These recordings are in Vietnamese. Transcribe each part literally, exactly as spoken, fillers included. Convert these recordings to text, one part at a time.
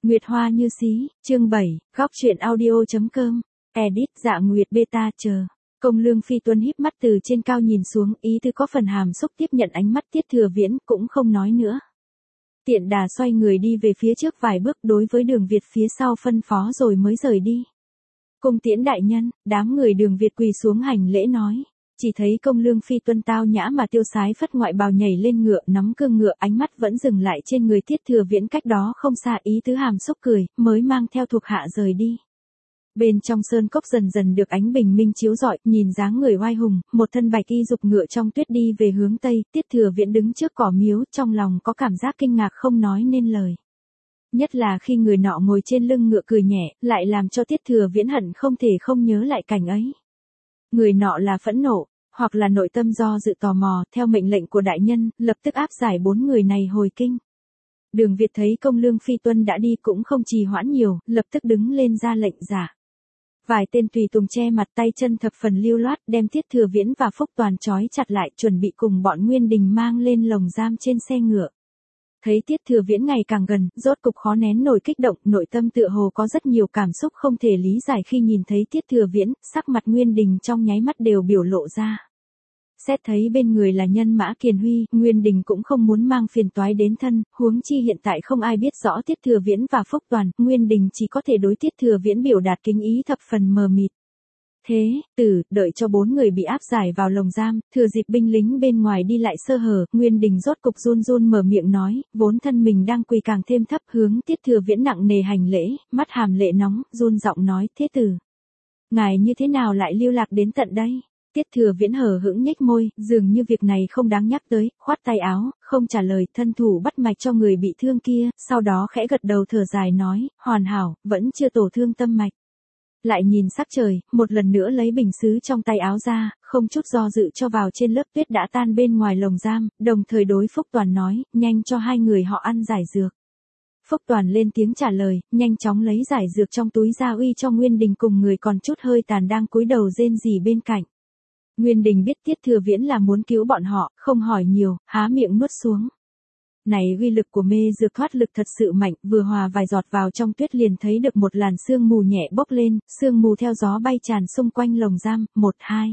Nguyệt Hoa Như Xí, chương bảy, góc truyện audio.com, edit Dạ Nguyệt beta chờ. Công Lương Phi Tuân híp mắt từ trên cao nhìn xuống, ý tứ có phần hàm xúc tiếp nhận ánh mắt Tiết Thừa Viễn, cũng không nói nữa. Tiện đà xoay người đi về phía trước vài bước, đối với Đường Việt phía sau phân phó rồi mới rời đi. Cung tiễn đại nhân, đám người Đường Việt quỳ xuống hành lễ nói. Chỉ thấy Công Lương Phi Tuân tao nhã mà tiêu sái phất ngoại bào nhảy lên ngựa, nắm cương ngựa, ánh mắt vẫn dừng lại trên người Tiết Thừa Viễn cách đó không xa, ý tứ hàm xúc cười, mới mang theo thuộc hạ rời đi. Bên trong sơn cốc dần dần được ánh bình minh chiếu rọi, nhìn dáng người oai hùng, một thân bạch y dục ngựa trong tuyết đi về hướng tây, Tiết Thừa Viễn đứng trước cỏ miếu, trong lòng có cảm giác kinh ngạc không nói nên lời. Nhất là khi người nọ ngồi trên lưng ngựa cười nhẹ, lại làm cho Tiết Thừa Viễn hận không thể không nhớ lại cảnh ấy. Người nọ là phẫn nộ, hoặc là nội tâm do dự tò mò, theo mệnh lệnh của đại nhân, lập tức áp giải bốn người này hồi kinh. Đường Việt thấy Công Lương Phi Tuân đã đi cũng không trì hoãn nhiều, lập tức đứng lên ra lệnh giả. Vài tên tùy tùng che mặt tay chân thập phần lưu loát, đem Tiết Thừa Viễn và Phúc Toàn trói chặt lại, chuẩn bị cùng bọn Nguyên Đình mang lên lồng giam trên xe ngựa. Thấy Tiết Thừa Viễn ngày càng gần, rốt cục khó nén nổi kích động, nội tâm tựa hồ có rất nhiều cảm xúc không thể lý giải khi nhìn thấy Tiết Thừa Viễn, sắc mặt Nguyên Đình trong nháy mắt đều biểu lộ ra. Xét thấy bên người là nhân mã Kiền Huy, Nguyên Đình cũng không muốn mang phiền toái đến thân, huống chi hiện tại không ai biết rõ Tiết Thừa Viễn và Phúc Toàn, Nguyên Đình chỉ có thể đối Tiết Thừa Viễn biểu đạt kính ý thập phần mờ mịt. Thế, tử, đợi cho bốn người bị áp giải vào lồng giam, thừa dịp binh lính bên ngoài đi lại sơ hở, Nguyên Đình rốt cục run run mở miệng nói, vốn thân mình đang quỳ càng thêm thấp, hướng Tiết Thừa Viễn nặng nề hành lễ, mắt hàm lệ nóng, run giọng nói, thế tử, ngài như thế nào lại lưu lạc đến tận đây? Tiết Thừa Viễn hờ hững nhếch môi, dường như việc này không đáng nhắc tới, khoát tay áo, không trả lời, thân thủ bắt mạch cho người bị thương kia, sau đó khẽ gật đầu thở dài nói, hoàn hảo, vẫn chưa tổ thương tâm mạch. Lại nhìn sắc trời, một lần nữa lấy bình sứ trong tay áo ra, không chút do dự cho vào trên lớp tuyết đã tan bên ngoài lồng giam, đồng thời đối Phúc Toàn nói, nhanh cho hai người họ ăn giải dược. Phúc Toàn lên tiếng trả lời, nhanh chóng lấy giải dược trong túi ra uy cho Nguyên Đình cùng người còn chút hơi tàn đang cúi đầu rên rỉ bên cạnh. Nguyên Đình biết Tiết Thừa Viễn là muốn cứu bọn họ, không hỏi nhiều, há miệng nuốt xuống. Này uy lực của mê dược thoát lực thật sự mạnh, vừa hòa vài giọt vào trong tuyết liền thấy được một làn sương mù nhẹ bốc lên, sương mù theo gió bay tràn xung quanh lồng giam, một hai.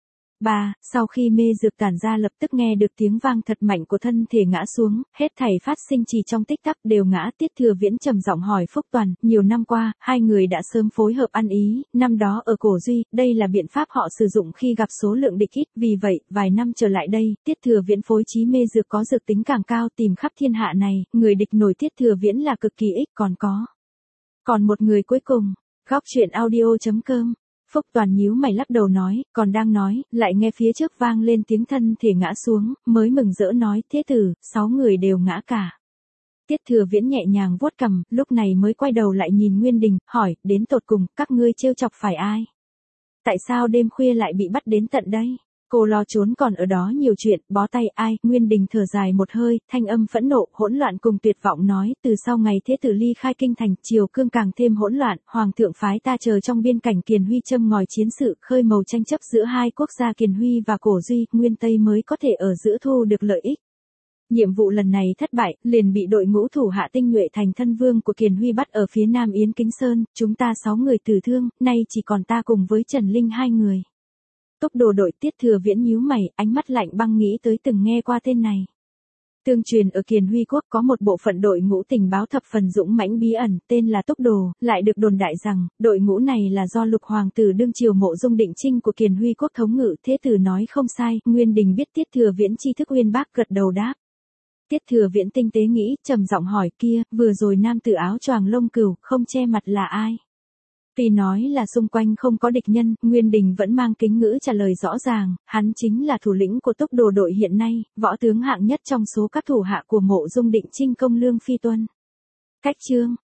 Ba, sau khi mê dược tản ra lập tức nghe được tiếng vang thật mạnh của thân thể ngã xuống, hết thảy phát sinh chỉ trong tích tắc đều ngã. Tiết Thừa Viễn trầm giọng hỏi Phúc Toàn, nhiều năm qua, hai người đã sớm phối hợp ăn ý, năm đó ở Cổ Duy, đây là biện pháp họ sử dụng khi gặp số lượng địch ít, vì vậy, vài năm trở lại đây, Tiết Thừa Viễn phối trí mê dược có dược tính càng cao, tìm khắp thiên hạ này, người địch nổi Tiết Thừa Viễn là cực kỳ ít, còn có. Còn một người cuối cùng, góc truyện audio.com. Phúc Toàn nhíu mày lắc đầu nói, còn đang nói, lại nghe phía trước vang lên tiếng thân thể ngã xuống, mới mừng rỡ nói, thế tử, sáu người đều ngã cả. Tiết Thừa Viễn nhẹ nhàng vuốt cằm, lúc này mới quay đầu lại nhìn Nguyên Đình, hỏi, đến tột cùng, các ngươi trêu chọc phải ai? Tại sao đêm khuya lại bị bắt đến tận đây? Cô lo trốn còn ở đó nhiều chuyện, bó tay ai? Nguyên Đình thở dài một hơi, thanh âm phẫn nộ, hỗn loạn cùng tuyệt vọng nói, từ sau ngày thế tử ly khai kinh thành, triều cương càng thêm hỗn loạn, hoàng thượng phái ta chờ trong biên cảnh Kiền Huy châm ngòi chiến sự, khơi màu tranh chấp giữa hai quốc gia Kiền Huy và Cổ Duy, Nguyên Tây mới có thể ở giữa thu được lợi ích. Nhiệm vụ lần này thất bại, liền bị đội ngũ thủ hạ tinh nhuệ thành thân vương của Kiền Huy bắt ở phía nam Yến Kính Sơn, chúng ta sáu người tử thương, nay chỉ còn ta cùng với Trần Linh hai người. Tốc độ đội. Tiết Thừa Viễn nhíu mày, ánh mắt lạnh băng nghĩ tới từng nghe qua tên này. Tương truyền ở Kiền Huy quốc có một bộ phận đội ngũ tình báo thập phần dũng mãnh bí ẩn, tên là Tốc Đồ, lại được đồn đại rằng, đội ngũ này là do lục hoàng tử đương triều Mộ Dung Định Trinh của Kiền Huy quốc thống ngự, thế tử nói không sai, Nguyên Đình biết Tiết Thừa Viễn tri thức uyên bác gật đầu đáp. Tiết Thừa Viễn tinh tế nghĩ, trầm giọng hỏi kia, vừa rồi nam tử áo choàng lông cừu, không che mặt là ai? Vì nói là xung quanh không có địch nhân, Nguyên Đình vẫn mang kính ngữ trả lời rõ ràng, hắn chính là thủ lĩnh của Tốc Đồ đội hiện nay, võ tướng hạng nhất trong số các thủ hạ của Mộ Dung Định Trinh Công Lương Phi Tuân. Cách chương.